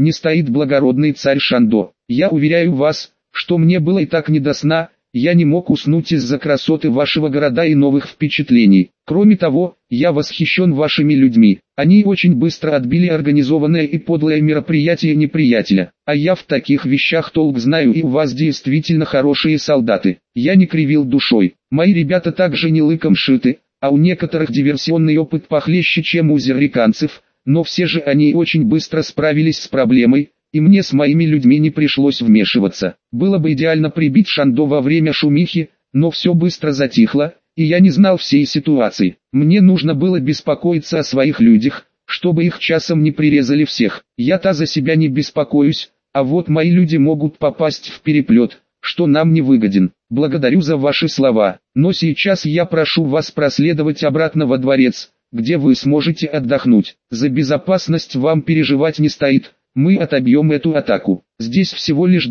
не стоит благородный царь Шандо. Я уверяю вас, что мне было и так не до сна, я не мог уснуть из-за красоты вашего города и новых впечатлений. Кроме того, я восхищен вашими людьми. Они очень быстро отбили организованное и подлое мероприятие неприятеля. А я в таких вещах толк знаю, и у вас действительно хорошие солдаты. Я не кривил душой. Мои ребята также не лыком шиты, а у некоторых диверсионный опыт похлеще, чем у зерриканцев, но все же они очень быстро справились с проблемой, и мне с моими людьми не пришлось вмешиваться. Было бы идеально прибить Шандо во время шумихи, но все быстро затихло, и я не знал всей ситуации. Мне нужно было беспокоиться о своих людях, чтобы их часом не прирезали всех. Я-то за себя не беспокоюсь, а вот мои люди могут попасть в переплет, что нам не выгоден. Благодарю за ваши слова, но сейчас я прошу вас проследовать обратно во дворец, где вы сможете отдохнуть. За безопасность вам переживать не стоит. Мы отобьем эту атаку. Здесь всего лишь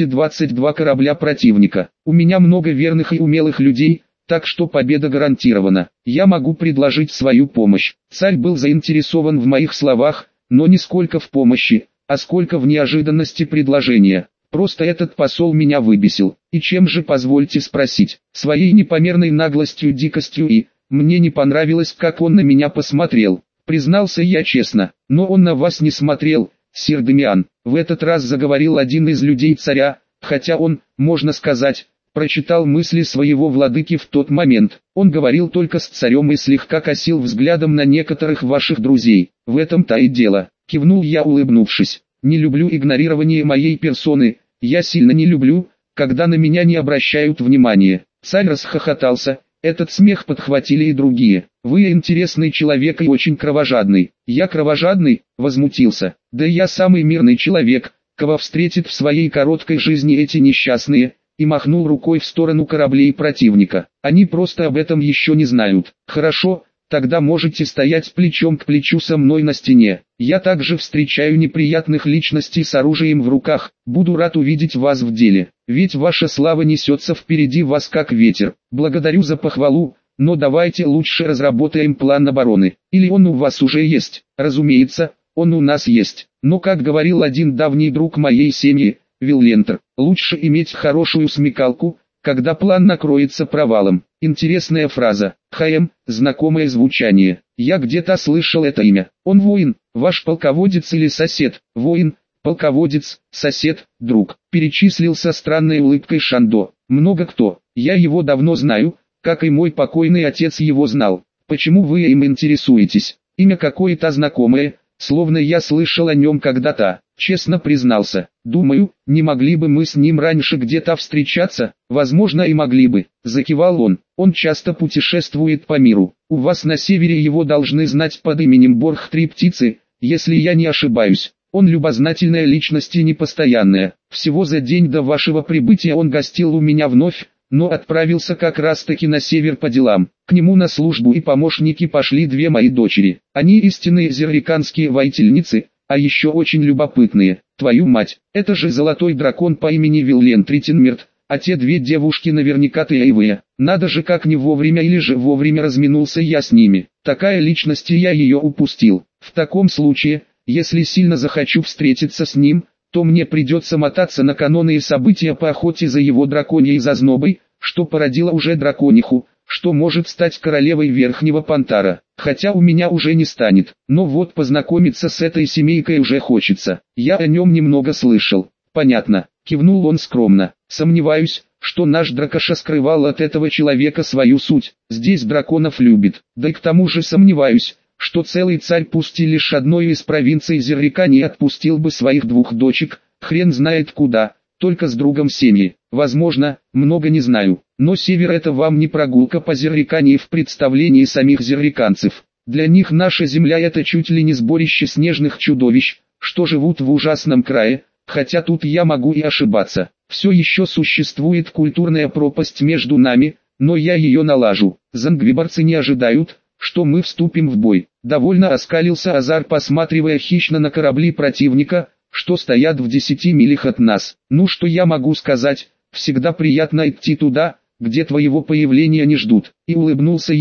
222 корабля противника. У меня много верных и умелых людей, так что победа гарантирована. Я могу предложить свою помощь. Царь был заинтересован в моих словах, но не сколько в помощи, а сколько в неожиданности предложения. Просто этот посол меня выбесил. И чем же, позвольте спросить? Своей непомерной наглостью, дикостью, и мне не понравилось, как он на меня посмотрел. Признался я честно, но он на вас не смотрел, сир Дамиан. В этот раз заговорил один из людей царя, хотя он, можно сказать, прочитал мысли своего владыки в тот момент. Он говорил только с царем и слегка косил взглядом на некоторых ваших друзей. В этом-то и дело. Кивнул я, улыбнувшись. Не люблю игнорирование моей персоны. Я сильно не люблю, когда на меня не обращают внимания. Царь расхохотался. Этот смех подхватили и другие. Вы интересный человек и очень кровожадный. Я кровожадный? Возмутился. Да я самый мирный человек, кого встретит в своей короткой жизни эти несчастные, и махнул рукой в сторону кораблей противника. Они просто об этом еще не знают. Хорошо, тогда можете стоять плечом к плечу со мной на стене. Я также встречаю неприятных личностей с оружием в руках. Буду рад увидеть вас в деле. Ведь ваша слава несется впереди вас как ветер. Благодарю за похвалу, но давайте лучше разработаем план обороны. Или он у вас уже есть? Разумеется, он у нас есть. Но как говорил один давний друг моей семьи, Виллентер, лучше иметь хорошую смекалку, когда план накроется провалом. Интересная фраза. Знакомое звучание. Я где-то слышал это имя. Он воин, ваш полководец или сосед? Воин, полководец, сосед, друг. Перечислил со странной улыбкой Шандо. Много кто. Я его давно знаю, как и мой покойный отец его знал. Почему вы им интересуетесь? Имя какое-то знакомое, словно я слышал о нем когда-то. Честно признался. Думаю, не могли бы мы с ним раньше где-то встречаться? Возможно, и могли бы. Закивал он. Он часто путешествует по миру. У вас на севере его должны знать под именем Борх-3 птицы, если я не ошибаюсь. Он любознательная личность и непостоянная. Всего за день до вашего прибытия он гостил у меня вновь, но отправился как раз-таки на север по делам. К нему на службу и помощники пошли две мои дочери. Они истинные зерриканские воительницы, а еще очень любопытные. Твою мать, это же золотой дракон по имени Виллен Тритенмерт, а те две девушки наверняка тайвые. Надо же, как не вовремя, или же вовремя разминулся я с ними. Такая личность, и я ее упустил. В таком случае, если сильно захочу встретиться с ним, то мне придется мотаться на каноны и события по охоте за его драконьей зазнобой, что породило уже дракониху, что может стать королевой Верхнего Пантара. Хотя у меня уже не станет, но вот познакомиться с этой семейкой уже хочется. Я о нем немного слышал. Понятно, кивнул он скромно. Сомневаюсь, что наш дракоша скрывал от этого человека свою суть. Здесь драконов любит. Да и к тому же сомневаюсь, что целый царь, пусть и лишь одной из провинций Зеррика, не отпустил бы своих двух дочек, хрен знает куда, только с другом семьи. Возможно, много не знаю, но север — это вам не прогулка по Зеррикании в представлении самих зерриканцев. Для них наша земля — это чуть ли не сборище снежных чудовищ, что живут в ужасном крае, хотя тут я могу и ошибаться. Все еще существует культурная пропасть между нами, но я ее налажу. Зангвибарцы не ожидают, что мы вступим в бой. Довольно оскалился Азар, посматривая хищно на корабли противника, что стоят в 10 милях от нас. Ну что я могу сказать, всегда приятно идти туда, где твоего появления не ждут. И улыбнулся ему.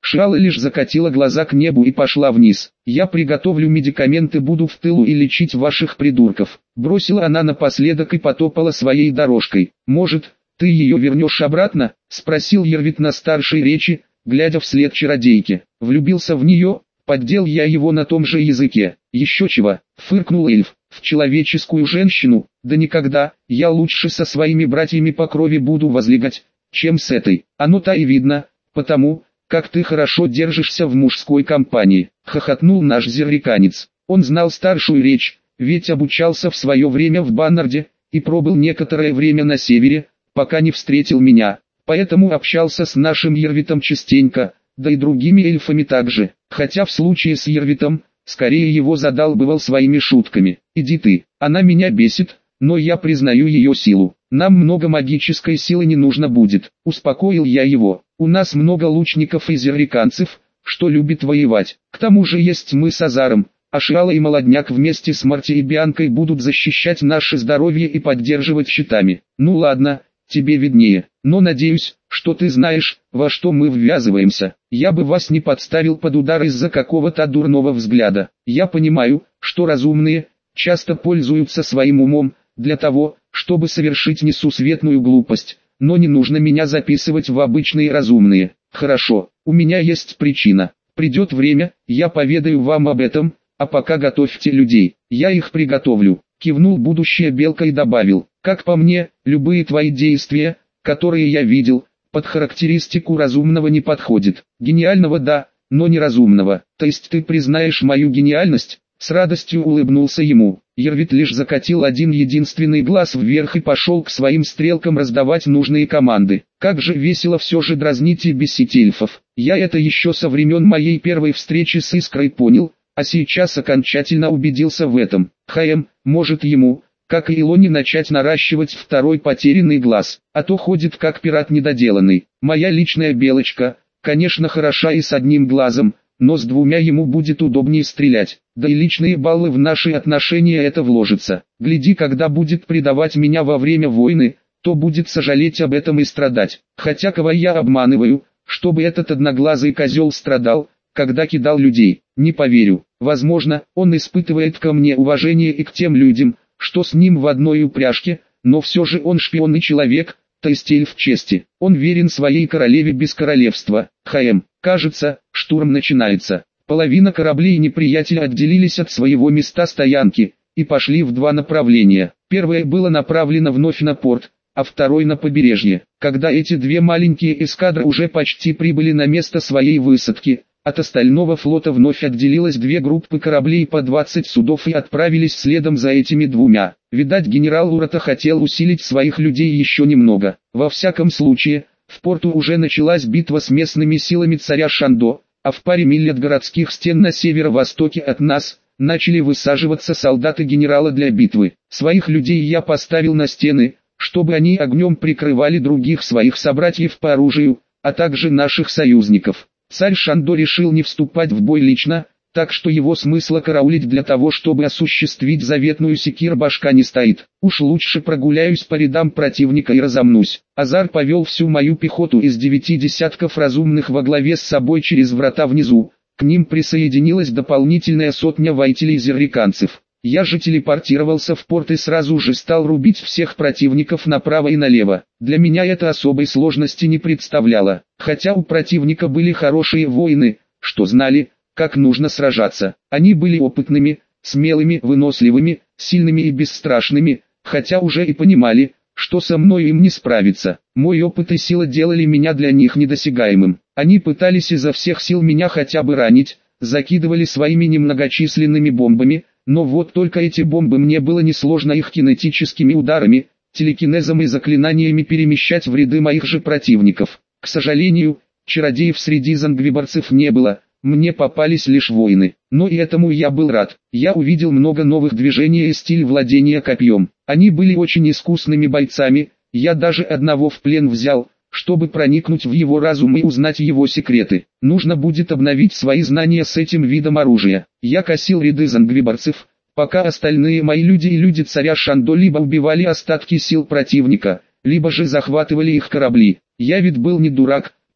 Шиала лишь закатила глаза к небу и пошла вниз. «Я приготовлю медикаменты, буду в тылу и лечить ваших придурков», бросила она напоследок и потопала своей дорожкой. «Может, ты ее вернешь обратно?» спросил Ервит на старшей речи, глядя вслед чародейке. «Влюбился в нее?» Поддел я его на том же языке. «Еще чего?» фыркнул эльф. «В человеческую женщину? Да никогда, я лучше со своими братьями по крови буду возлегать, чем с этой. Оно-то и видно, потому как ты хорошо держишься в мужской компании», хохотнул наш зерриканец. Он знал старшую речь, ведь обучался в свое время в Баннарде, и пробыл некоторое время на севере, пока не встретил меня, поэтому общался с нашим Ервитом частенько, да и другими эльфами также, хотя в случае с Ервитом, скорее его задалбывал своими шутками. «Иди ты, она меня бесит, но я признаю ее силу. Нам много магической силы не нужно будет», успокоил я его. «У нас много лучников и зерриканцев, что любит воевать. К тому же есть мы с Азаром, а Шиала и Молодняк вместе с Марти и Бианкой будут защищать наше здоровье и поддерживать щитами. Ну ладно, тебе виднее, но надеюсь, что ты знаешь, во что мы ввязываемся. Я бы вас не подставил под удар из-за какого-то дурного взгляда. Я понимаю, что разумные часто пользуются своим умом для того, чтобы совершить несусветную глупость, но не нужно меня записывать в обычные разумные. Хорошо, у меня есть причина. Придет время, я поведаю вам об этом, а пока готовьте людей, я их приготовлю». Кивнул будущая белка и добавил: «Как по мне, любые твои действия, которые я видел, под характеристику разумного не подходят. Гениального да, но не разумного. То есть ты признаешь мою гениальность?» С радостью улыбнулся ему. Ервит лишь закатил один единственный глаз вверх и пошел к своим стрелкам раздавать нужные команды. Как же весело все же дразнить и бесить эльфов. Я это еще со времен моей первой встречи с Искрой понял, а сейчас окончательно убедился в этом. Может ему, как и Илоне, начать наращивать второй потерянный глаз, а то ходит как пират недоделанный. Моя личная белочка, конечно, хороша и с одним глазом, но с двумя ему будет удобнее стрелять, да и личные баллы в наши отношения это вложится. Гляди, когда будет предавать меня во время войны, то будет сожалеть об этом и страдать. Хотя кого я обманываю, чтобы этот одноглазый козел страдал, когда кидал людей? Не поверю. Возможно, он испытывает ко мне уважение и к тем людям, что с ним в одной упряжке, но все же он шпион и человек, то есть эльф чести. Он верен своей королеве без королевства. Кажется, штурм начинается. Половина кораблей неприятеля отделились от своего места стоянки и пошли в два направления. Первое было направлено вновь на порт, а второй на побережье. Когда эти две маленькие эскадры уже почти прибыли на место своей высадки, от остального флота вновь отделилось две группы кораблей по 20 судов и отправились следом за этими двумя. Видать, генерал Урата хотел усилить своих людей еще немного. Во всяком случае, в порту уже началась битва с местными силами царя Шандо, а в паре миль от городских стен на северо-востоке от нас начали высаживаться солдаты генерала для битвы. Своих людей я поставил на стены, чтобы они огнем прикрывали других своих собратьев по оружию, а также наших союзников. Царь Шандо решил не вступать в бой лично, так что его смысла караулить для того, чтобы осуществить заветную секир башка не стоит. Уж лучше прогуляюсь по рядам противника и разомнусь. Азар повел всю мою пехоту из 9 десятков разумных во главе с собой через врата внизу. К ним присоединилась дополнительная сотня воителей-зерриканцев. Я же телепортировался в порт и сразу же стал рубить всех противников направо и налево. Для меня это особой сложности не представляло, хотя у противника были хорошие воины, что знали, как нужно сражаться. Они были опытными, смелыми, выносливыми, сильными и бесстрашными, хотя уже и понимали, что со мной им не справиться. Мой опыт и сила делали меня для них недосягаемым. Они пытались изо всех сил меня хотя бы ранить, закидывали своими немногочисленными бомбами, но вот только эти бомбы мне было несложно их кинетическими ударами, телекинезом и заклинаниями перемещать в ряды моих же противников. К сожалению, чародеев среди зангвибарцев не было, мне попались лишь воины, но и этому я был рад. Я увидел много новых движений и стиль владения копьем. Они были очень искусными бойцами, я даже одного в плен взял, чтобы проникнуть в его разум и узнать его секреты. Нужно будет обновить свои знания с этим видом оружия. Я косил ряды зангвибарцев, пока остальные мои люди и люди царя Шандо либо убивали остатки сил противника, либо же захватывали их корабли. Я ведь был не дурак,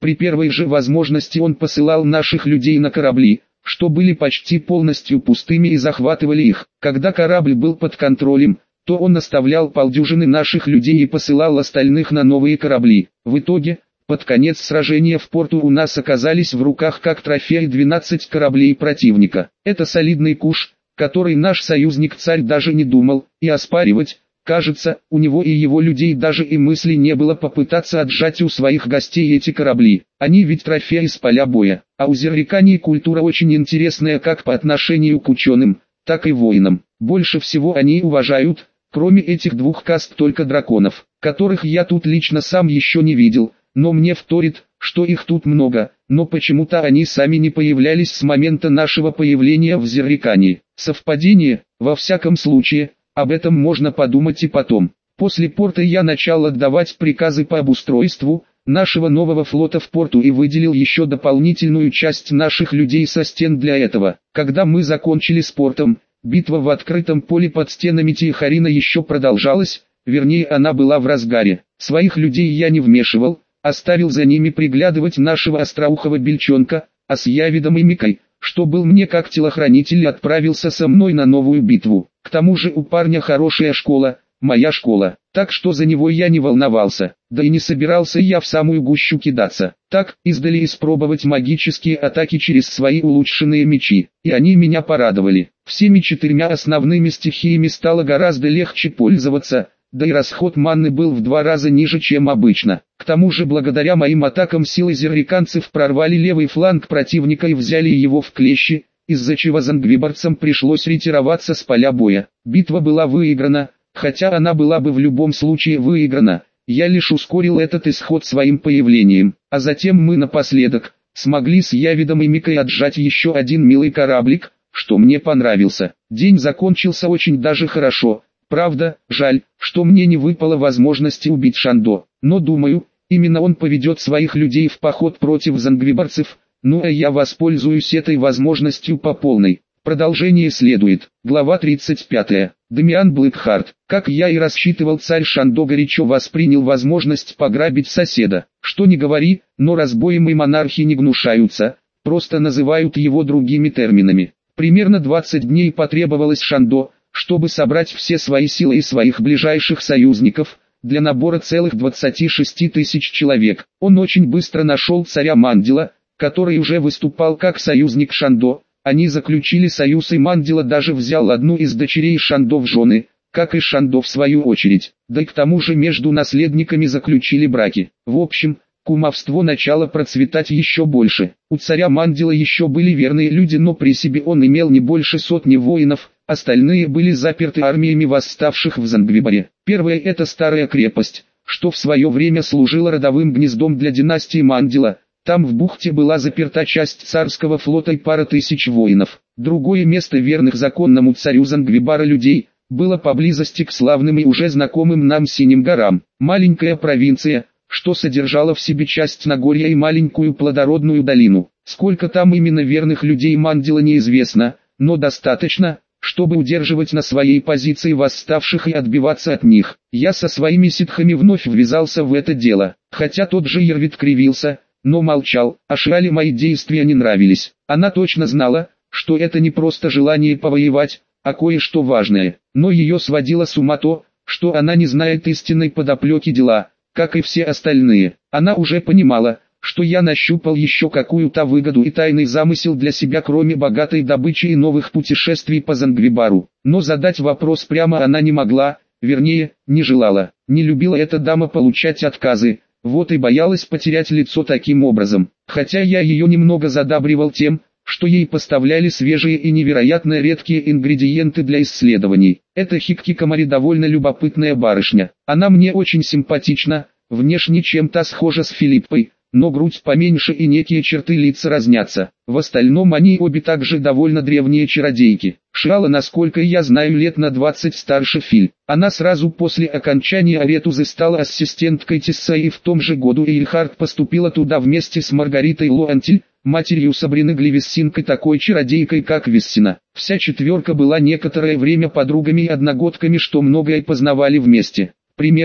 При первой же возможности он посылал наших людей на корабли, что были почти полностью пустыми и захватывали их. Когда корабль был под контролем, то он оставлял полдюжины наших людей и посылал остальных на новые корабли. В итоге, под конец сражения в порту у нас оказались в руках как трофей 12 кораблей противника. Это солидный куш, который наш союзник-царь даже не думал и оспаривать. Кажется, у него и его людей даже и мысли не было попытаться отжать у своих гостей эти корабли. Они ведь трофеи с поля боя. А у зерриканий культура очень интересная как по отношению к ученым, так и воинам. Больше всего они уважают, кроме этих двух каст, только драконов, которых я тут лично сам еще не видел, но мне вторит, что их тут много, но почему-то они сами не появлялись с момента нашего появления в Зеррикании. Совпадение? Во всяком случае. Об этом можно подумать и потом. После порта я начал отдавать приказы по обустройству нашего нового флота в порту и выделил еще дополнительную часть наших людей со стен для этого. Когда мы закончили с портом, битва в открытом поле под стенами Тихарина еще продолжалась, вернее она была в разгаре. Своих людей я не вмешивал, оставил за ними приглядывать нашего остроухого бельчонка, а с Явидом и Микой, что был мне как телохранитель, отправился со мной на новую битву. К тому же у парня хорошая школа, моя школа, так что за него я не волновался, да и не собирался я в самую гущу кидаться. Так, издали испробовать магические атаки через свои улучшенные мечи, и они меня порадовали. Всеми 4 основными стихиями стало гораздо легче пользоваться, да и расход манны был в 2 раза ниже, чем обычно. К тому же благодаря моим атакам силы зерриканцев прорвали левый фланг противника и взяли его в клещи, из-за чего зангвибарцам пришлось ретироваться с поля боя. Битва была выиграна, хотя она была бы в любом случае выиграна, я лишь ускорил этот исход своим появлением. А затем мы напоследок смогли с Явидом и Микой отжать еще один милый кораблик, что мне понравился. День закончился очень даже хорошо. Правда, жаль, что мне не выпало возможности убить Шандо, но думаю, именно он поведет своих людей в поход против зангвибарцев, ну а я воспользуюсь этой возможностью по полной. Продолжение следует. Глава 35. Дамиан Блэкхарт. Как я и рассчитывал, царь Шандо горячо воспринял возможность пограбить соседа. Что ни говори, но разбоем и монархи не гнушаются, просто называют его другими терминами. Примерно 20 дней потребовалось Шандо, чтобы собрать все свои силы и своих ближайших союзников, для набора целых 26 тысяч человек. Он очень быстро нашел царя Мандила, который уже выступал как союзник Шандо. Они заключили союз, и Мандила даже взял одну из дочерей Шандо в жены, как и Шандо в свою очередь. Да и к тому же между наследниками заключили браки. В общем, кумовство начало процветать еще больше. У царя Мандила еще были верные люди, но при себе он имел не больше 100 воинов, остальные были заперты армиями восставших в Зангвибаре. Первая — это старая крепость, что в свое время служила родовым гнездом для династии Мандила. Там в бухте была заперта часть царского флота и пара тысяч воинов. Другое место верных законному царю Зангвибара людей было поблизости к славным и уже знакомым нам Синим горам. Маленькая провинция, что содержала в себе часть Нагорья и маленькую плодородную долину. Сколько там именно верных людей Мандила неизвестно, но достаточно, чтобы удерживать на своей позиции восставших и отбиваться от них. Я со своими ситхами вновь ввязался в это дело, хотя тот же Ервит кривился, но молчал, а Шиале мои действия не нравились. Она точно знала, что это не просто желание повоевать, а кое-что важное, но ее сводило с ума то, что она не знает истинной подоплеки дела, как и все остальные. Она уже понимала, что я нащупал еще какую-то выгоду и тайный замысел для себя, кроме богатой добычи и новых путешествий по Зангвибару. Но задать вопрос прямо она не могла, вернее, не желала. Не любила эта дама получать отказы, вот и боялась потерять лицо таким образом. Хотя я ее немного задабривал тем, что ей поставляли свежие и невероятно редкие ингредиенты для исследований. Эта Хиккикамари довольно любопытная барышня. Она мне очень симпатична, внешне чем-то схожа с Филиппой, но грудь поменьше и некие черты лица разнятся. В остальном они обе также довольно древние чародейки. Шиала, насколько я знаю, лет на 20 старше Филь. Она сразу после окончания Аретузы стала ассистенткой Тисса, и в том же году Эйльхард поступила туда вместе с Маргаритой Луантиль, матерью Сабрины Гливессинкой, такой чародейкой как Вессина. Вся четверка была некоторое время подругами и одногодками, что многое познавали вместе. Примерно,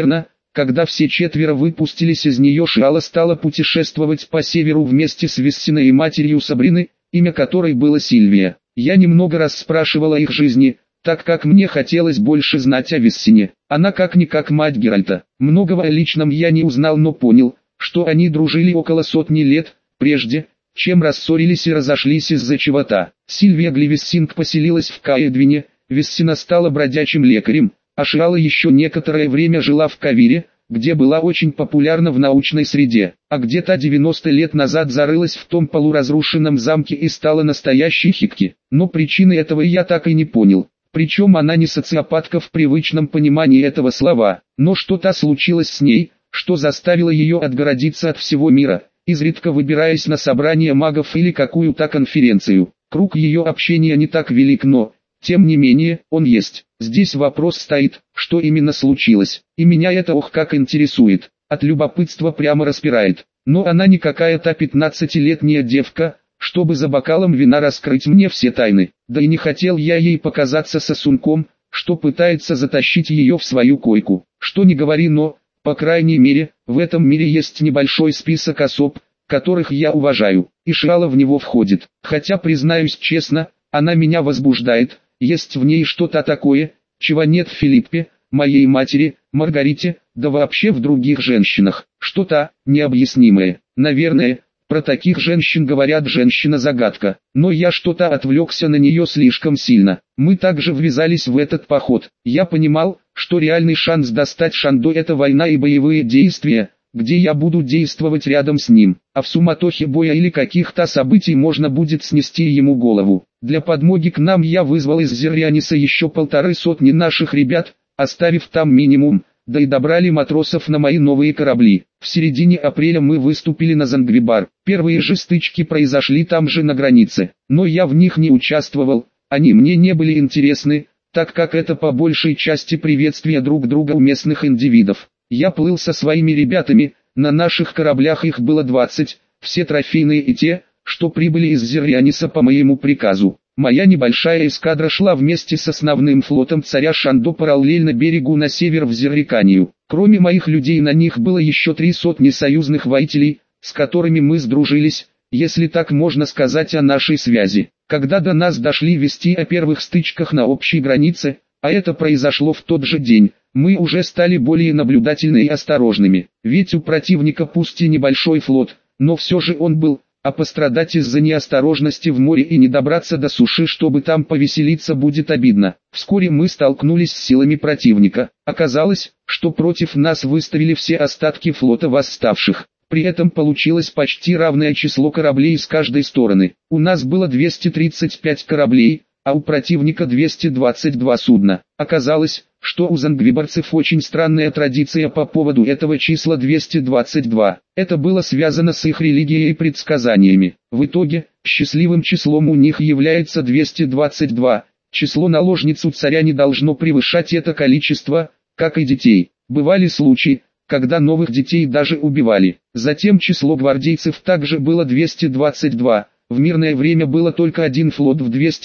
Когда все четверо выпустились из нее, Шиала стала путешествовать по северу вместе с Виссиной и матерью Сабрины, имя которой было Сильвия. Я немного расспрашивала о их жизни, так как мне хотелось больше знать о Виссине. Она как-никак мать Геральта. Многого о личном я не узнал, но понял, что они дружили около сотни лет, прежде чем рассорились и разошлись из-за чего-то. Сильвия Глевиссинг поселилась в Каэдвине, Виссина стала бродячим лекарем, а Шиала еще некоторое время жила в Кавире, где была очень популярна в научной среде, а где-то 90 лет назад зарылась в том полуразрушенном замке и стала настоящей хикки. Но причины этого я так и не понял. Причем она не социопатка в привычном понимании этого слова, но что-то случилось с ней, что заставило ее отгородиться от всего мира, изредка выбираясь на собрания магов или какую-то конференцию. Круг ее общения не так велик, но, тем не менее, он есть. Здесь вопрос стоит, что именно случилось, и меня это ох как интересует, от любопытства прямо распирает. Но она не какая-то 15-летняя девка, чтобы за бокалом вина раскрыть мне все тайны. Да и не хотел я ей показаться сосунком, что пытается затащить ее в свою койку. Что ни говори, но, по крайней мере, в этом мире есть небольшой список особ, которых я уважаю, и Шиала в него входит. Хотя, признаюсь честно, она меня возбуждает, есть в ней что-то такое, чего нет в Филиппе, моей матери, Маргарите, да вообще в других женщинах. Что-то необъяснимое. Наверное, про таких женщин говорят женщина-загадка. Но я что-то отвлекся на нее слишком сильно. Мы также ввязались в этот поход. Я понимал, что реальный шанс достать Шандо — это война и боевые действия, где я буду действовать рядом с ним, а в суматохе боя или каких-то событий можно будет снести ему голову. Для подмоги к нам я вызвал из Зеррианиса еще 150 наших ребят, оставив там минимум, да и добрали матросов на мои новые корабли. В середине апреля мы выступили на Зангвибар. Первые же стычки произошли там же на границе, но я в них не участвовал, они мне не были интересны, так как это по большей части приветствие друг друга у местных индивидов. Я плыл со своими ребятами, на наших кораблях их было 20, все трофейные и те, что прибыли из Зеррианиса по моему приказу. Моя небольшая эскадра шла вместе с основным флотом царя Шандо параллельно берегу на север в Зерриканию. Кроме моих людей на них было еще 300 союзных воителей, с которыми мы сдружились, если так можно сказать о нашей связи. Когда до нас дошли вести о первых стычках на общей границе, а это произошло в тот же день, мы уже стали более наблюдательны и осторожными. Ведь у противника пусть и небольшой флот, но все же он был, а пострадать из-за неосторожности в море и не добраться до суши, чтобы там повеселиться, будет обидно. Вскоре мы столкнулись с силами противника. Оказалось, что против нас выставили все остатки флота восставших. При этом получилось почти равное число кораблей с каждой стороны. У нас было 235 кораблей, а у противника 222 судна. Оказалось, что у зангвибарцев очень странная традиция по поводу этого числа 222. Это было связано с их религией и предсказаниями. В итоге, счастливым числом у них является 222. Число наложниц у царя не должно превышать это количество, как и детей. Бывали случаи, когда новых детей даже убивали. Затем число гвардейцев также было 222. В мирное время было только один флот в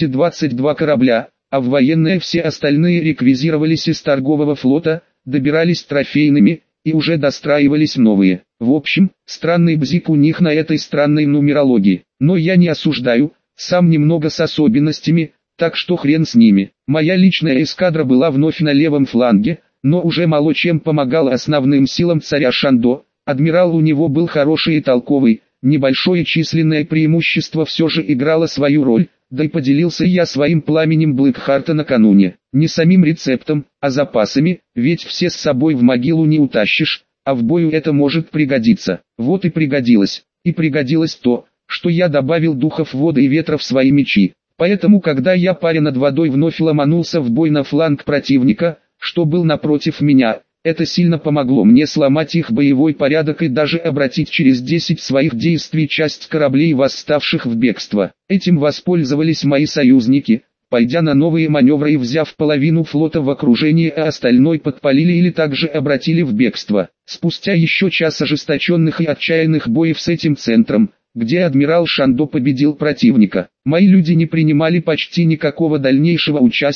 222 корабля, а в военное все остальные реквизировались из торгового флота, добирались трофейными, и уже достраивались новые. В общем, странный бзик у них на этой странной нумерологии. Но я не осуждаю, сам немного с особенностями, так что хрен с ними. Моя личная эскадра была вновь на левом фланге, но уже мало чем помогала основным силам царя Шандо. Адмирал у него был хороший и толковый, небольшое численное преимущество все же играло свою роль, да и поделился я своим пламенем Блэкхарта накануне. Не самим рецептом, а запасами, ведь все с собой в могилу не утащишь, а в бою это может пригодиться. Вот и пригодилось. И пригодилось то, что я добавил духов воды и ветра в свои мечи. Поэтому когда я, паря над водой, вновь ломанулся в бой на фланг противника, что был напротив меня, это сильно помогло мне сломать их боевой порядок и даже обратить через 10 своих действий часть кораблей восставших в бегство. Этим воспользовались мои союзники, пойдя на новые маневры и взяв половину флота в окружение, а остальной подпалили или также обратили в бегство. Спустя еще час ожесточенных и отчаянных боев с этим центром, где адмирал Шандо победил противника, мои люди не принимали почти никакого дальнейшего участия,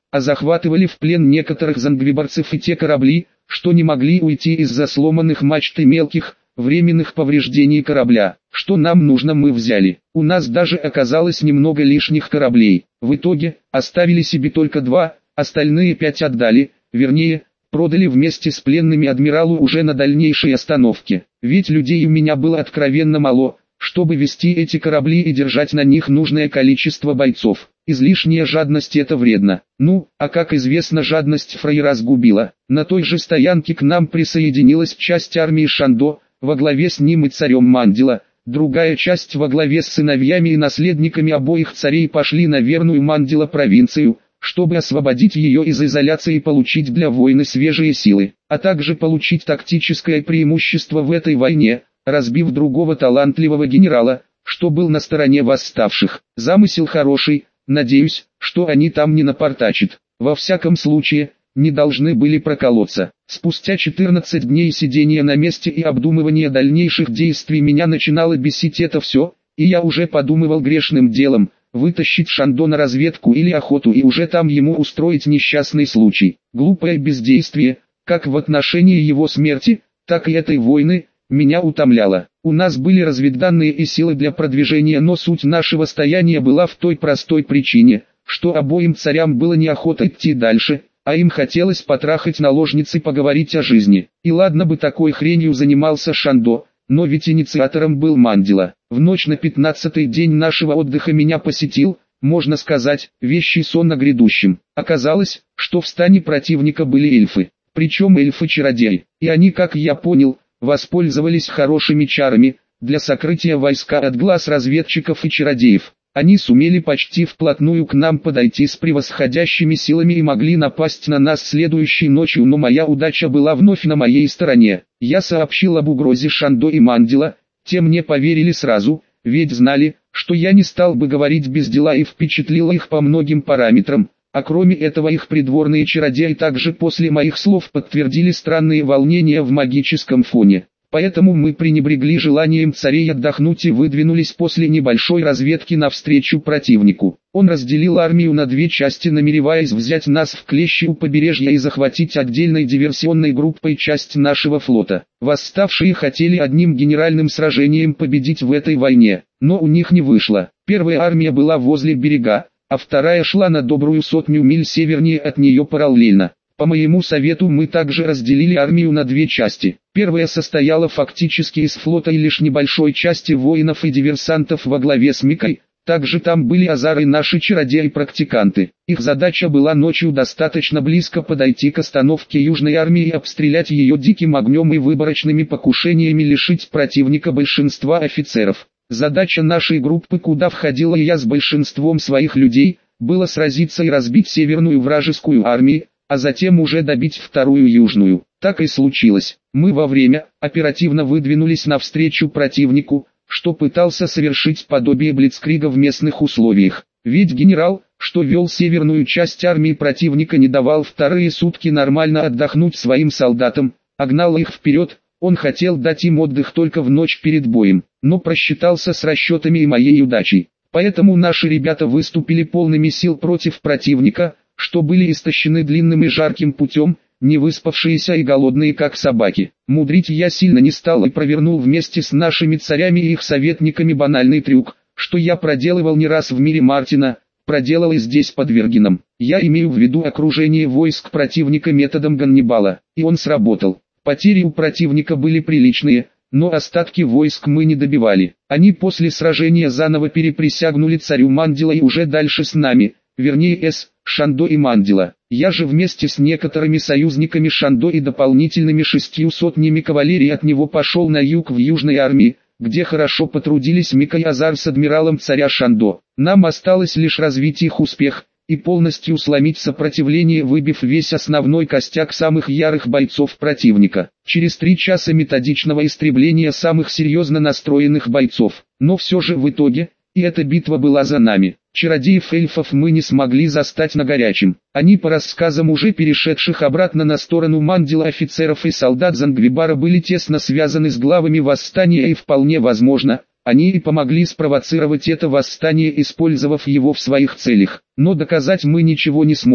а захватывали в плен некоторых зангвибарцев и те корабли, что не могли уйти из-за сломанных мачт и мелких, временных повреждений корабля. Что нам нужно, мы взяли. У нас даже оказалось немного лишних кораблей. В итоге, оставили себе только 2, остальные 5 отдали, вернее, продали вместе с пленными адмиралу уже на дальнейшей остановке. Ведь людей у меня было откровенно мало, чтобы вести эти корабли и держать на них нужное количество бойцов. Излишняя жадность — это вредно. Ну, а как известно, жадность фраера сгубила. На той же стоянке к нам присоединилась часть армии Шандо, во главе с ним и царем Мандила. Другая часть во главе с сыновьями и наследниками обоих царей пошли на верную Мандила провинцию, чтобы освободить ее из изоляции и получить для войны свежие силы, а также получить тактическое преимущество в этой войне, разбив другого талантливого генерала, что был на стороне восставших. Замысел хороший, надеюсь, что они там не напортачат. Во всяком случае, не должны были проколоться. Спустя 14 дней сидения на месте и обдумывания дальнейших действий меня начинало бесить это все, и я уже подумывал грешным делом вытащить Шандо на разведку или охоту и уже там ему устроить несчастный случай. Глупое бездействие, как в отношении его смерти, так и этой войны, меня утомляло. У нас были разведданные и силы для продвижения, но суть нашего стояния была в той простой причине, что обоим царям было неохота идти дальше, а им хотелось потрахать наложниц и поговорить о жизни. И ладно бы такой хренью занимался Шандо, но ведь инициатором был Мандила. В ночь на 15-й день нашего отдыха меня посетил, можно сказать, вещий сон о грядущем. Оказалось, что в стане противника были эльфы, причем эльфы-чародеи, и они, как я понял, воспользовались хорошими чарами для сокрытия войска от глаз разведчиков и чародеев. Они сумели почти вплотную к нам подойти с превосходящими силами и могли напасть на нас следующей ночью, но моя удача была вновь на моей стороне. Я сообщил об угрозе Шандо и Мандила, те мне поверили сразу, ведь знали, что я не стал бы говорить без дела и впечатлил их по многим параметрам, а кроме этого их придворные чародеи также после моих слов подтвердили странные волнения в магическом фоне. Поэтому мы пренебрегли желанием царей отдохнуть и выдвинулись после небольшой разведки навстречу противнику. Он разделил армию на 2 части, намереваясь взять нас в клещи у побережья и захватить отдельной диверсионной группой часть нашего флота. Восставшие хотели одним генеральным сражением победить в этой войне, но у них не вышло. Первая армия была возле берега, а вторая шла на добрую 100 миль севернее от нее параллельно. По моему совету мы также разделили армию на 2 части. Первая состояла фактически из флота и лишь небольшой части воинов и диверсантов во главе с Микой. Также там были азары, наши чародеи-практиканты. Их задача была ночью достаточно близко подойти к остановке южной армии и обстрелять ее диким огнем и выборочными покушениями лишить противника большинства офицеров. Задача нашей группы, куда входила и я с большинством своих людей, было сразиться и разбить северную вражескую армию, а затем уже добить вторую южную. Так и случилось. Мы вовремя, оперативно выдвинулись навстречу противнику, что пытался совершить подобие блицкрига в местных условиях. Ведь генерал, что вел северную часть армии противника, не давал вторые сутки нормально отдохнуть своим солдатам, а гнал их вперед. Он хотел дать им отдых только в ночь перед боем, но просчитался с расчетами и моей удачей. Поэтому наши ребята выступили полными сил против противника, что были истощены длинным и жарким путем, не выспавшиеся и голодные как собаки. Мудрить я сильно не стал и провернул вместе с нашими царями и их советниками банальный трюк, что я проделывал не раз в мире Мартина, проделал и здесь под Вергином. Я имею в виду окружение войск противника методом Ганнибала, и он сработал. Потери у противника были приличные, но остатки войск мы не добивали. Они после сражения заново переприсягнули царю Мандила и уже дальше с нами, вернее Шандо и Мандила. Я же вместе с некоторыми союзниками Шандо и дополнительными 600 кавалерии от него пошел на юг в Южной армии, где хорошо потрудились Мика и Азар с адмиралом царя Шандо. Нам осталось лишь развить их успех и полностью сломить сопротивление, выбив весь основной костяк самых ярых бойцов противника. Через 3 часа методичного истребления самых серьезно настроенных бойцов. Но все же в итоге, и эта битва была за нами. Чародеев-эльфов мы не смогли застать на горячем. Они, по рассказам уже перешедших обратно на сторону Мандила офицеров и солдат Зангвибара, были тесно связаны с главами восстания, и вполне возможно, они и помогли спровоцировать это восстание, использовав его в своих целях. Но доказать мы ничего не сможем,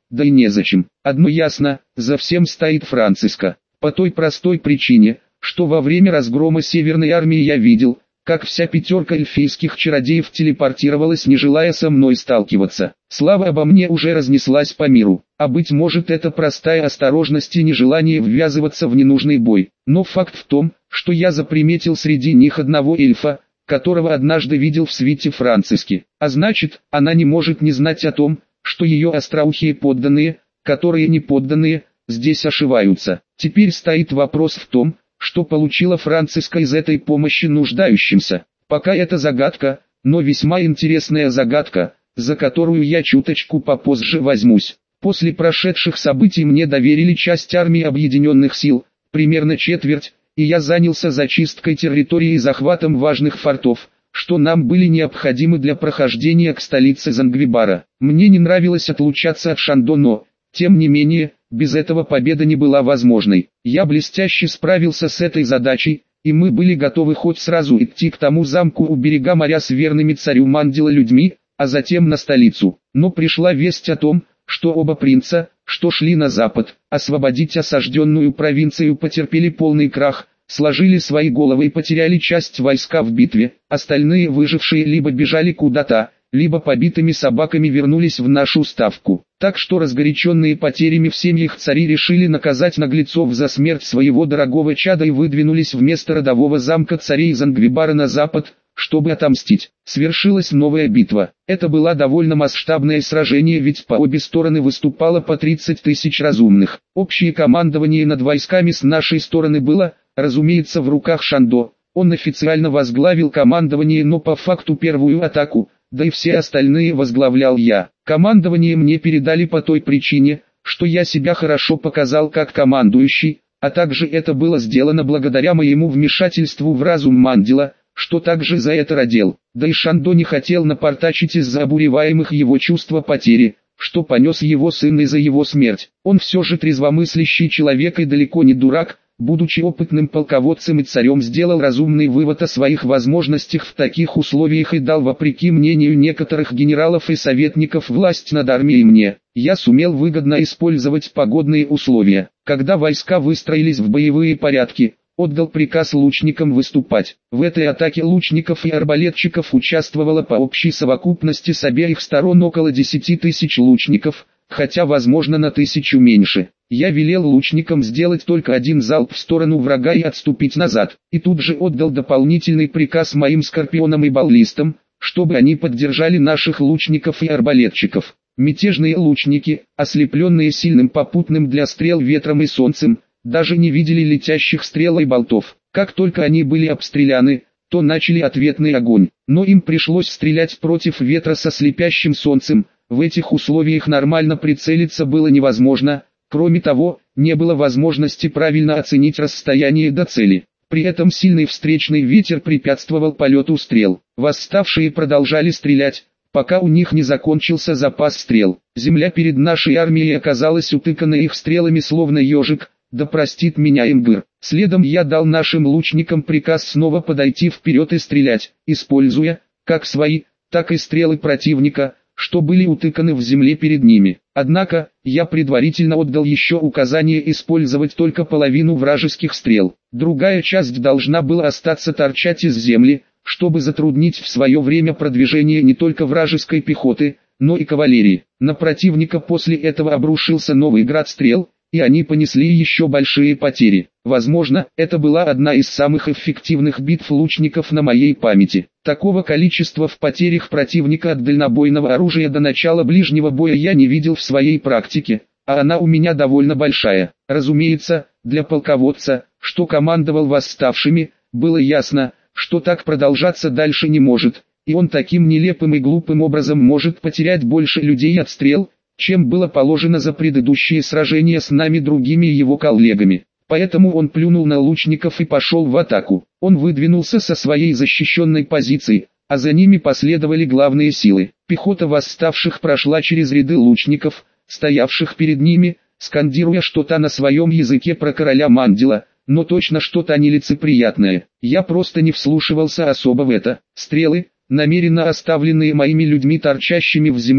да и незачем. Одно ясно, за всем стоит Франциско. По той простой причине, что во время разгрома Северной армии я видел, как вся пятерка эльфийских чародеев телепортировалась, не желая со мной сталкиваться. Слава обо мне уже разнеслась по миру, а быть может, это простая осторожность и нежелание ввязываться в ненужный бой. Но факт в том, что я заприметил среди них одного эльфа, которого однажды видел в свите Франциски. А значит, она не может не знать о том, что ее остроухие подданные, которые не подданные, здесь ошиваются. Теперь стоит вопрос в том, что получила Франциска из этой помощи нуждающимся. Пока это загадка, но весьма интересная загадка, за которую я чуточку попозже возьмусь. После прошедших событий мне доверили часть армии объединенных сил, примерно четверть, и я занялся зачисткой территории и захватом важных фортов, что нам были необходимы для прохождения к столице Зангвибара. Мне не нравилось отлучаться от Шандо, но, тем не менее, без этого победа не была возможной. Я блестяще справился с этой задачей, и мы были готовы хоть сразу идти к тому замку у берега моря с верными царю Мандила людьми, а затем на столицу. Но пришла весть о том, что оба принца, что шли на запад, освободить осажденную провинцию, потерпели полный крах, сложили свои головы и потеряли часть войска в битве. Остальные выжившие либо бежали куда-то, либо побитыми собаками вернулись в нашу ставку. Так что разгоряченные потерями в семьях цари решили наказать наглецов за смерть своего дорогого чада и выдвинулись вместо родового замка царей Зангвибара на запад, чтобы отомстить. Свершилась новая битва. Это было довольно масштабное сражение, ведь по обе стороны выступало по 30 тысяч разумных. Общее командование над войсками с нашей стороны было, разумеется, в руках Шандо. Он официально возглавил командование, но по факту первую атаку, да и все остальные возглавлял я. Командование мне передали по той причине, что я себя хорошо показал как командующий, а также это было сделано благодаря моему вмешательству в разум Мандила, что также за это родил. Да и Шандо не хотел напортачить из-за обуреваемых его чувства потери, что понес его сын из-за его смерть. Он все же трезвомыслящий человек и далеко не дурак, будучи опытным полководцем и царем, сделал разумный вывод о своих возможностях в таких условиях и дал, вопреки мнению некоторых генералов и советников, власть над армией мне. Я сумел выгодно использовать погодные условия. Когда войска выстроились в боевые порядки, отдал приказ лучникам выступать. В этой атаке лучников и арбалетчиков участвовало по общей совокупности с обеих сторон около 10 тысяч лучников, хотя возможно на 1000 меньше. Я велел лучникам сделать только один залп в сторону врага и отступить назад, и тут же отдал дополнительный приказ моим скорпионам и баллистам, чтобы они поддержали наших лучников и арбалетчиков. Мятежные лучники, ослепленные сильным попутным для стрел ветром и солнцем, даже не видели летящих стрел и болтов. Как только они были обстреляны, то начали ответный огонь, но им пришлось стрелять против ветра со слепящим солнцем. В этих условиях нормально прицелиться было невозможно. Кроме того, не было возможности правильно оценить расстояние до цели. При этом сильный встречный ветер препятствовал полету стрел. Восставшие продолжали стрелять, пока у них не закончился запас стрел. Земля перед нашей армией оказалась утыкана их стрелами словно ежик, да простит меня Имбыр. Следом я дал нашим лучникам приказ снова подойти вперед и стрелять, используя, как свои, так и стрелы противника, что были утыканы в земле перед ними. Однако, я предварительно отдал еще указание использовать только половину вражеских стрел. Другая часть должна была остаться торчать из земли, чтобы затруднить в свое время продвижение не только вражеской пехоты, но и кавалерии. На противника после этого обрушился новый град стрел, и они понесли еще большие потери. Возможно, это была одна из самых эффективных битв лучников на моей памяти. Такого количества в потерях противника от дальнобойного оружия до начала ближнего боя я не видел в своей практике, а она у меня довольно большая. Разумеется, для полководца, что командовал восставшими, было ясно, что так продолжаться дальше не может, и он таким нелепым и глупым образом может потерять больше людей от стрел, чем было положено за предыдущие сражения с нами другими его коллегами. Поэтому он плюнул на лучников и пошел в атаку. Он выдвинулся со своей защищенной позиции, а за ними последовали главные силы. Пехота восставших прошла через ряды лучников, стоявших перед ними, скандируя что-то на своем языке про короля Мандила, но точно что-то нелицеприятное. Я просто не вслушивался особо в это. Стрелы, намеренно оставленные моими людьми торчащими в земле,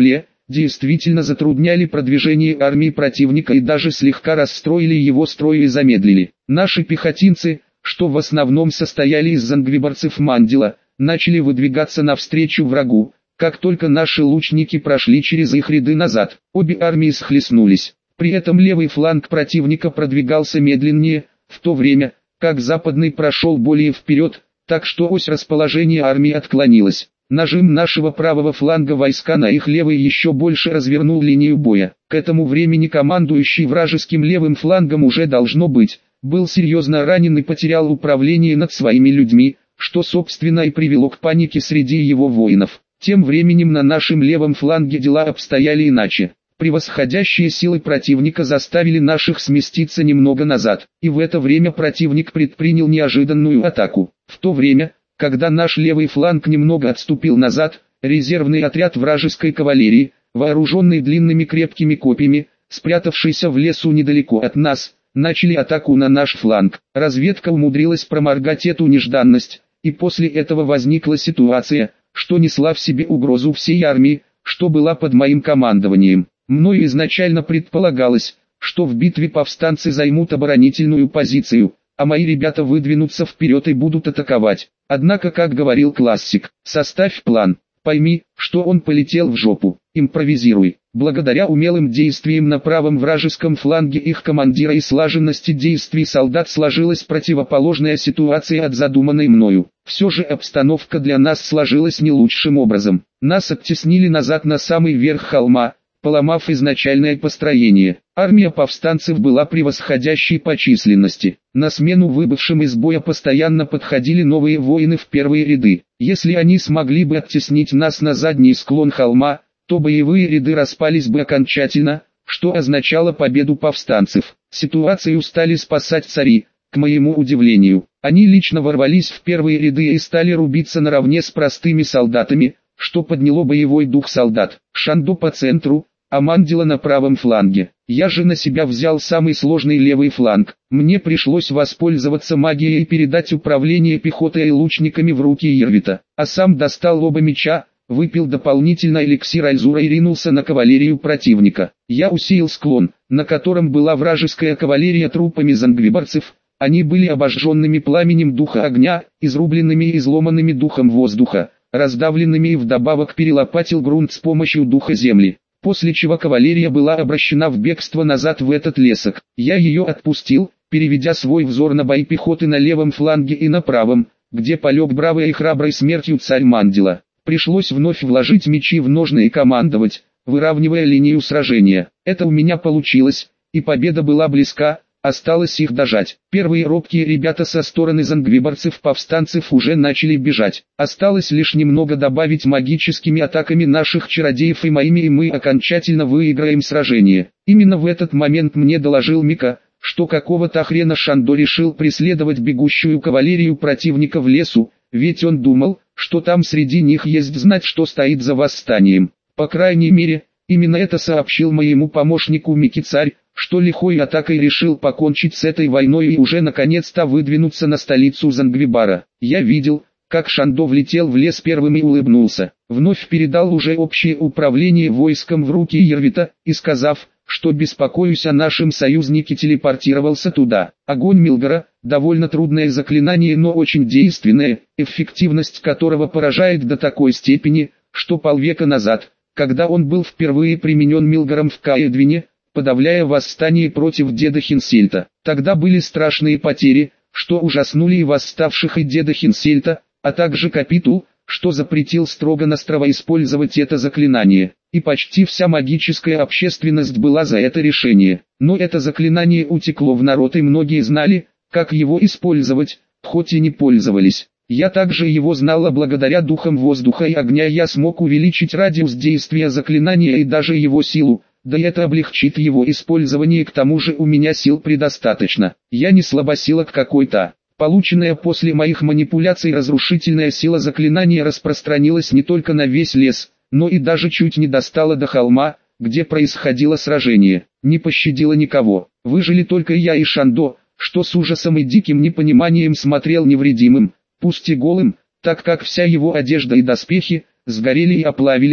действительно затрудняли продвижение армии противника и даже слегка расстроили его строй и замедлили. Наши пехотинцы, что в основном состояли из зангвибарцев Мандила, начали выдвигаться навстречу врагу. Как только наши лучники прошли через их ряды назад, обе армии схлестнулись. При этом левый фланг противника продвигался медленнее, в то время, как западный прошел более вперед, так что ось расположения армии отклонилась. Нажим нашего правого фланга войска на их левый еще больше развернул линию боя. К этому времени командующий вражеским левым флангом уже должно быть, был серьезно ранен и потерял управление над своими людьми, что собственно и привело к панике среди его воинов. Тем временем на нашем левом фланге дела обстояли иначе. Превосходящие силы противника заставили наших сместиться немного назад, и в это время противник предпринял неожиданную атаку. В то время, когда наш левый фланг немного отступил назад, резервный отряд вражеской кавалерии, вооруженный длинными крепкими копьями, спрятавшийся в лесу недалеко от нас, начали атаку на наш фланг. Разведка умудрилась проморгать эту нежданность, и после этого возникла ситуация, что несла в себе угрозу всей армии, что была под моим командованием. Мною изначально предполагалось, что в битве повстанцы займут оборонительную позицию, а мои ребята выдвинутся вперед и будут атаковать. Однако, как говорил классик, составь план, пойми, что он полетел в жопу, импровизируй. Благодаря умелым действиям на правом вражеском фланге их командира и слаженности действий солдат сложилась противоположная ситуация от задуманной мною. Все же обстановка для нас сложилась не лучшим образом. Нас оттеснили назад на самый верх холма, поломав изначальное построение. Армия повстанцев была превосходящей по численности. На смену выбывшим из боя постоянно подходили новые воины в первые ряды. Если они смогли бы оттеснить нас на задний склон холма, то боевые ряды распались бы окончательно, что означало победу повстанцев. Ситуацию стали спасать цари, к моему удивлению. Они лично ворвались в первые ряды и стали рубиться наравне с простыми солдатами, что подняло боевой дух солдат. Шандо по центру, а Мандила на правом фланге. Я же на себя взял самый сложный левый фланг. Мне пришлось воспользоваться магией и передать управление пехотой и лучниками в руки Ирвита, а сам достал оба меча, выпил дополнительно эликсир Альзура и ринулся на кавалерию противника. Я усеял склон, на котором была вражеская кавалерия трупами зангвибарцев. Они были обожженными пламенем духа огня, изрубленными и изломанными духом воздуха, раздавленными и вдобавок перелопатил грунт с помощью духа земли. После чего кавалерия была обращена в бегство назад в этот лесок. Я ее отпустил, переведя свой взор на бои пехоты на левом фланге и на правом, где полег бравой и храброй смертью царь Мандила. Пришлось вновь вложить мечи в ножны и командовать, выравнивая линию сражения. Это у меня получилось, и победа была близка. Осталось их дожать. Первые робкие ребята со стороны зангвибарцев-повстанцев уже начали бежать. Осталось лишь немного добавить магическими атаками наших чародеев и моими, и мы окончательно выиграем сражение. Именно в этот момент мне доложил Мика, что какого-то хрена Шандо решил преследовать бегущую кавалерию противника в лесу, ведь он думал, что там среди них есть знать, что стоит за восстанием. По крайней мере, именно это сообщил моему помощнику Мики царь, что лихой атакой решил покончить с этой войной и уже наконец-то выдвинуться на столицу Зангвибара. Я видел, как Шандо влетел в лес первым и улыбнулся. Вновь передал уже общее управление войском в руки Ирвита, и сказав, что беспокоюсь о нашем союзнике, телепортировался туда. Огонь Милгара, довольно трудное заклинание, но очень действенное, эффективность которого поражает до такой степени, что полвека назад, когда он был впервые применен Милгаром в Каэдвине, подавляя восстание против деда Хинсельта. Тогда были страшные потери, что ужаснули и восставших, и деда Хинсельта, а также Капитул, что запретил строго-настрого использовать это заклинание. И почти вся магическая общественность была за это решение. Но это заклинание утекло в народ, и многие знали, как его использовать, хоть и не пользовались. Я также его знал, а благодаря духам воздуха и огня я смог увеличить радиус действия заклинания и даже его силу. Да это облегчит его использование, к тому же у меня сил предостаточно. Я не слабосилок какой-то. Полученная после моих манипуляций разрушительная сила заклинания распространилась не только на весь лес, но и даже чуть не достала до холма, где происходило сражение. Не пощадила никого. Выжили только я и Шандо, что с ужасом и диким непониманием смотрел невредимым, пусть и голым, так как вся его одежда и доспехи сгорели и оплавились,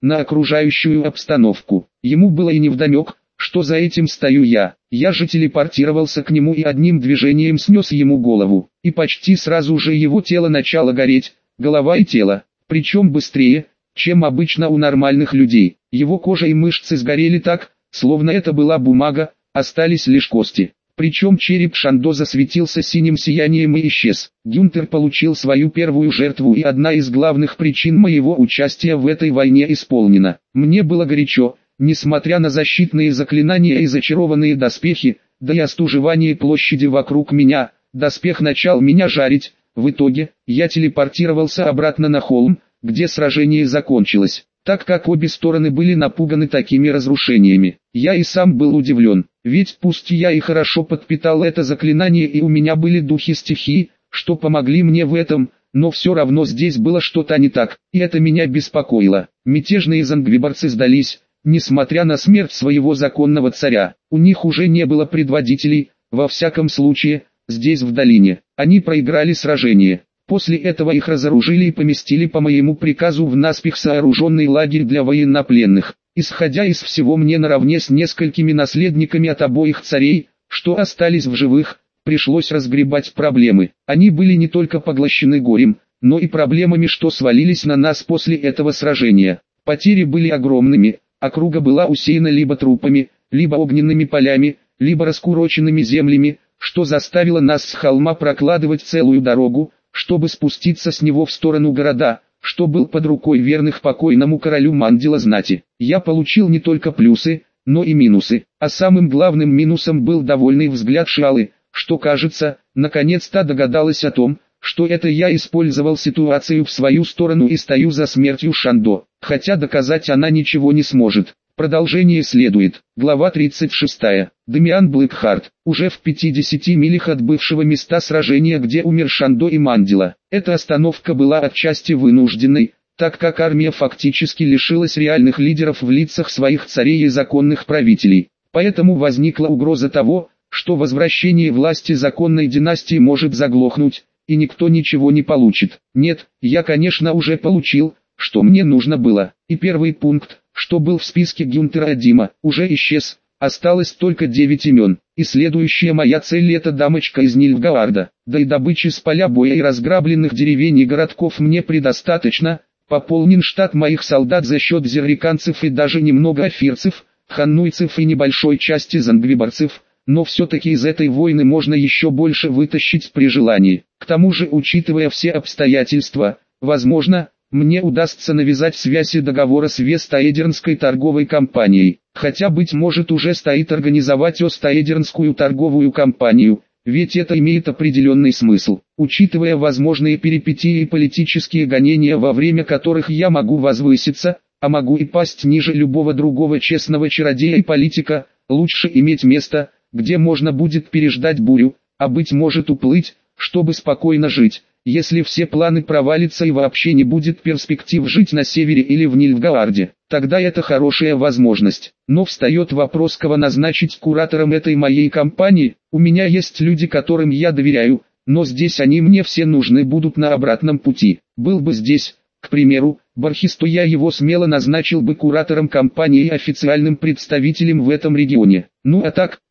на окружающую обстановку. Ему было и невдомек, что за этим стою я. Я же телепортировался к нему и одним движением снес ему голову. И почти сразу же его тело начало гореть, голова и тело. Причем быстрее, чем обычно у нормальных людей. Его кожа и мышцы сгорели так, словно это была бумага, остались лишь кости. Причем череп Шандо засветился синим сиянием и исчез. Гюнтер получил свою первую жертву, и одна из главных причин моего участия в этой войне исполнена. Мне было горячо, несмотря на защитные заклинания и зачарованные доспехи, да и остужевание площади вокруг меня. Доспех начал меня жарить. В итоге, я телепортировался обратно на холм, где сражение закончилось. Так как обе стороны были напуганы такими разрушениями, я и сам был удивлен, ведь пусть я и хорошо подпитал это заклинание и у меня были духи стихии, что помогли мне в этом, но все равно здесь было что-то не так, и это меня беспокоило. Мятежные зангвибарцы сдались, несмотря на смерть своего законного царя. У них уже не было предводителей, во всяком случае, здесь в долине. Они проиграли сражение. После этого их разоружили и поместили по моему приказу в наспех сооруженный лагерь для военнопленных. Исходя из всего, мне наравне с несколькими наследниками от обоих царей, что остались в живых, пришлось разгребать проблемы. Они были не только поглощены горем, но и проблемами, что свалились на нас после этого сражения. Потери были огромными, округа была усеяна либо трупами, либо огненными полями, либо раскуроченными землями, что заставило нас с холма прокладывать целую дорогу, чтобы спуститься с него в сторону города, что был под рукой верных покойному королю Мандила знати. Я получил не только плюсы, но и минусы, а самым главным минусом был довольный взгляд Шиалы, что, кажется, наконец-то догадалась о том, что это я использовал ситуацию в свою сторону и стою за смертью Шандо, хотя доказать она ничего не сможет. Продолжение следует. Глава 36. Дамиан Блэкхарт. Уже в 50 милях от бывшего места сражения, где умер Шандо и Мандила. Эта остановка была отчасти вынужденной, так как армия фактически лишилась реальных лидеров в лицах своих царей и законных правителей. Поэтому возникла угроза того, что возвращение власти законной династии может заглохнуть, и никто ничего не получит. Нет, я, конечно, уже получил, что мне нужно было. И первый пункт, что был в списке Гюнтера Дима, уже исчез, осталось только 9 имен. И следующая моя цель — это дамочка из Нильфгаарда. Да и добычи с поля боя и разграбленных деревень и городков мне предостаточно. Пополнен штат моих солдат за счет зерриканцев и даже немного афирцев, ханнуйцев и небольшой части зангвибарцев. Но все-таки из этой войны можно еще больше вытащить при желании. К тому же, учитывая все обстоятельства, возможно, мне удастся навязать связь и договора с Вестаэдернской торговой компанией. Хотя, быть может, уже стоит организовать Остаэдернскую торговую компанию, ведь это имеет определенный смысл. Учитывая возможные перипетии и политические гонения, во время которых я могу возвыситься, а могу и пасть ниже любого другого честного чародея и политика, лучше иметь место, где можно будет переждать бурю, а быть может уплыть, чтобы спокойно жить. Если все планы провалятся и вообще не будет перспектив жить на севере или в Нильфгаарде, тогда это хорошая возможность. Но встает вопрос, кого назначить куратором этой моей компании. У меня есть люди, которым я доверяю, но здесь они мне все нужны будут на обратном пути. Был бы здесь, к примеру, Бархис, то я его смело назначил бы куратором компании и официальным представителем в этом регионе. Ну а так,